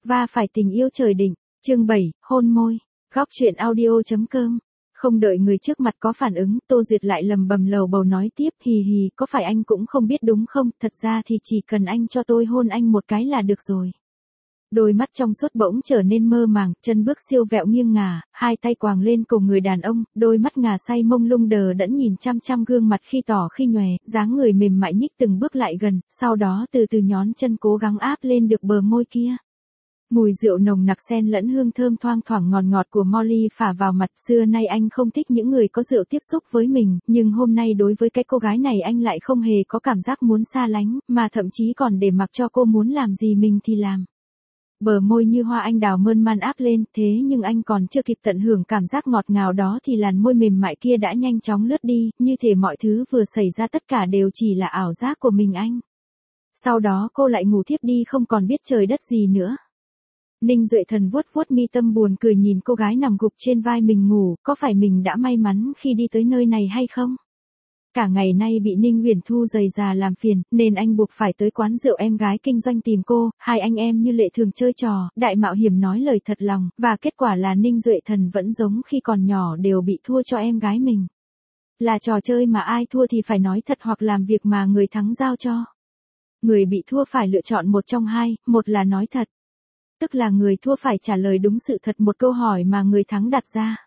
Va phải tình yêu trời định, chương 7, hôn môi, góc chuyện audio.com. Không đợi người trước mặt có phản ứng, Tô Duyệt lại lầm bầm lầu bầu nói tiếp, hì hì, có phải anh cũng không biết đúng không, thật ra thì chỉ cần anh cho tôi hôn anh một cái là được rồi. Đôi mắt trong suốt bỗng trở nên mơ màng, chân bước siêu vẹo nghiêng ngả, hai tay quàng lên cổ người đàn ông, đôi mắt ngà say mông lung đờ đẫn nhìn chăm chăm gương mặt khi tỏ khi nhòe, dáng người mềm mại nhích từng bước lại gần, sau đó từ từ nhón chân cố gắng áp lên được bờ môi kia. Mùi rượu nồng nặc xen lẫn hương thơm thoang thoảng ngọt ngọt của Molly phả vào mặt. Xưa nay anh không thích những người có rượu tiếp xúc với mình, nhưng hôm nay đối với cái cô gái này anh lại không hề có cảm giác muốn xa lánh, mà thậm chí còn để mặc cho cô muốn làm gì mình thì làm. Bờ môi như hoa anh đào mơn man áp lên, thế nhưng anh còn chưa kịp tận hưởng cảm giác ngọt ngào đó thì làn môi mềm mại kia đã nhanh chóng lướt đi, như thể mọi thứ vừa xảy ra tất cả đều chỉ là ảo giác của mình anh. Sau đó cô lại ngủ thiếp đi không còn biết trời đất gì nữa. Ninh Duệ Thần vuốt vuốt mi tâm buồn cười nhìn cô gái nằm gục trên vai mình ngủ, có phải mình đã may mắn khi đi tới nơi này hay không? Cả ngày nay bị Ninh Uyển Thu rầy rà làm phiền, nên anh buộc phải tới quán rượu em gái kinh doanh tìm cô, hai anh em như lệ thường chơi trò, đại mạo hiểm nói lời thật lòng, và kết quả là Ninh Duệ Thần vẫn giống khi còn nhỏ đều bị thua cho em gái mình. Là trò chơi mà ai thua thì phải nói thật hoặc làm việc mà người thắng giao cho. Người bị thua phải lựa chọn một trong hai, một là nói thật. Tức là người thua phải trả lời đúng sự thật một câu hỏi mà người thắng đặt ra.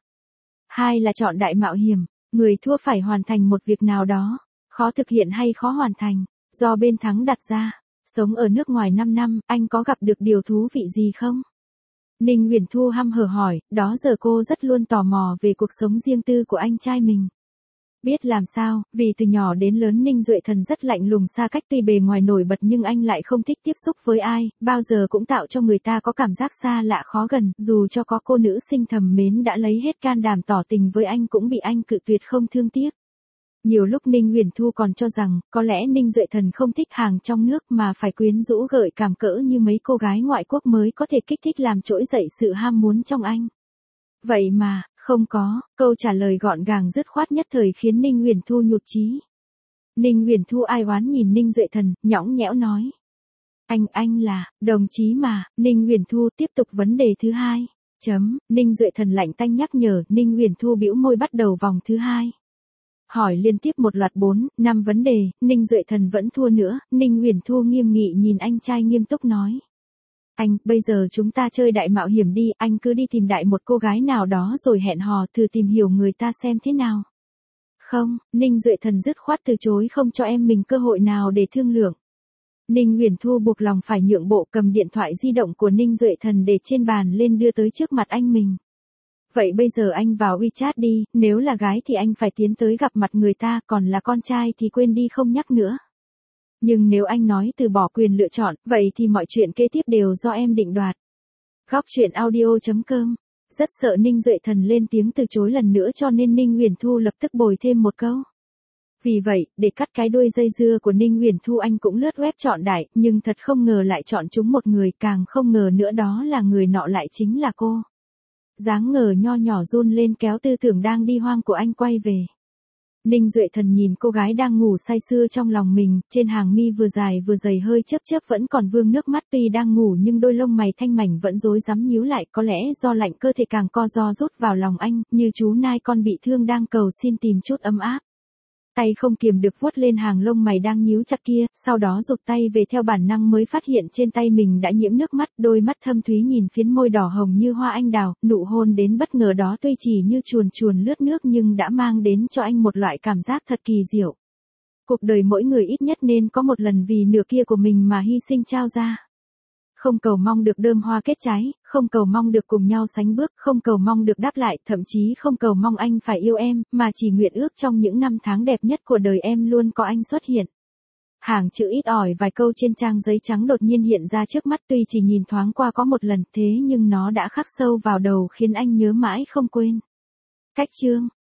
Hai là chọn đại mạo hiểm, người thua phải hoàn thành một việc nào đó, khó thực hiện hay khó hoàn thành, do bên thắng đặt ra. Sống ở nước ngoài 5 năm, anh có gặp được điều thú vị gì không? Ninh Uyển Thu hăm hở hỏi, đó giờ cô rất luôn tò mò về cuộc sống riêng tư của anh trai mình. Biết làm sao, vì từ nhỏ đến lớn Ninh Duệ Thần rất lạnh lùng xa cách, tuy bề ngoài nổi bật nhưng anh lại không thích tiếp xúc với ai, bao giờ cũng tạo cho người ta có cảm giác xa lạ khó gần, dù cho có cô nữ sinh thầm mến đã lấy hết can đảm tỏ tình với anh cũng bị anh cự tuyệt không thương tiếc. Nhiều lúc Ninh Uyển Thu còn cho rằng, có lẽ Ninh Duệ Thần không thích hàng trong nước mà phải quyến rũ gợi cảm cỡ như mấy cô gái ngoại quốc mới có thể kích thích làm trỗi dậy sự ham muốn trong anh. Vậy mà, không có, câu trả lời gọn gàng dứt khoát nhất thời khiến Ninh Uyển Thu nhụt chí. Ninh Uyển Thu ai oán nhìn Ninh Duệ Thần, nhõng nhẽo nói. Anh là, đồng chí mà, Ninh Uyển Thu tiếp tục vấn đề thứ hai. Ninh Duệ Thần lạnh tanh nhắc nhở, Ninh Uyển Thu bĩu môi bắt đầu vòng thứ hai. Hỏi liên tiếp một loạt 4, 5 vấn đề, Ninh Duệ Thần vẫn thua nữa, Ninh Uyển Thu nghiêm nghị nhìn anh trai nghiêm túc nói. Anh, bây giờ chúng ta chơi đại mạo hiểm đi, anh cứ đi tìm đại một cô gái nào đó rồi hẹn hò thử tìm hiểu người ta xem thế nào. Không, Ninh Duệ Thần dứt khoát từ chối không cho em mình cơ hội nào để thương lượng. Ninh Uyển Thu buộc lòng phải nhượng bộ cầm điện thoại di động của Ninh Duệ Thần để trên bàn lên đưa tới trước mặt anh mình. Vậy bây giờ anh vào WeChat đi, nếu là gái thì anh phải tiến tới gặp mặt người ta, còn là con trai thì quên đi không nhắc nữa. Nhưng nếu anh nói từ bỏ quyền lựa chọn, vậy thì mọi chuyện kế tiếp đều do em định đoạt. Góc chuyện audio.com. Rất sợ Ninh Duệ Thần lên tiếng từ chối lần nữa cho nên Ninh Uyển Thu lập tức bồi thêm một câu. Vì vậy, để cắt cái đuôi dây dưa của Ninh Uyển Thu anh cũng lướt web chọn đại, nhưng thật không ngờ lại chọn chúng một người, càng không ngờ nữa đó là người nọ lại chính là cô. Dáng ngờ nho nhỏ run lên kéo tư tưởng đang đi hoang của anh quay về. Ninh Duệ Thần nhìn cô gái đang ngủ say sưa trong lòng mình, trên hàng mi vừa dài vừa dày hơi chớp chớp vẫn còn vương nước mắt, tuy đang ngủ nhưng đôi lông mày thanh mảnh vẫn rối rắm nhíu lại, có lẽ do lạnh cơ thể càng co ro rút vào lòng anh, như chú nai con bị thương đang cầu xin tìm chút ấm áp. Tay không kiềm được vuốt lên hàng lông mày đang nhíu chặt kia, sau đó rụt tay về theo bản năng mới phát hiện trên tay mình đã nhiễm nước mắt, đôi mắt thâm thúy nhìn phiến môi đỏ hồng như hoa anh đào, nụ hôn đến bất ngờ đó tuy chỉ như chuồn chuồn lướt nước nhưng đã mang đến cho anh một loại cảm giác thật kỳ diệu. Cuộc đời mỗi người ít nhất nên có một lần vì nửa kia của mình mà hy sinh trao ra. Không cầu mong được đơm hoa kết trái, không cầu mong được cùng nhau sánh bước, không cầu mong được đáp lại, thậm chí không cầu mong anh phải yêu em, mà chỉ nguyện ước trong những năm tháng đẹp nhất của đời em luôn có anh xuất hiện. Hàng chữ ít ỏi vài câu trên trang giấy trắng đột nhiên hiện ra trước mắt, tuy chỉ nhìn thoáng qua có một lần thế nhưng nó đã khắc sâu vào đầu khiến anh nhớ mãi không quên. Cách chương.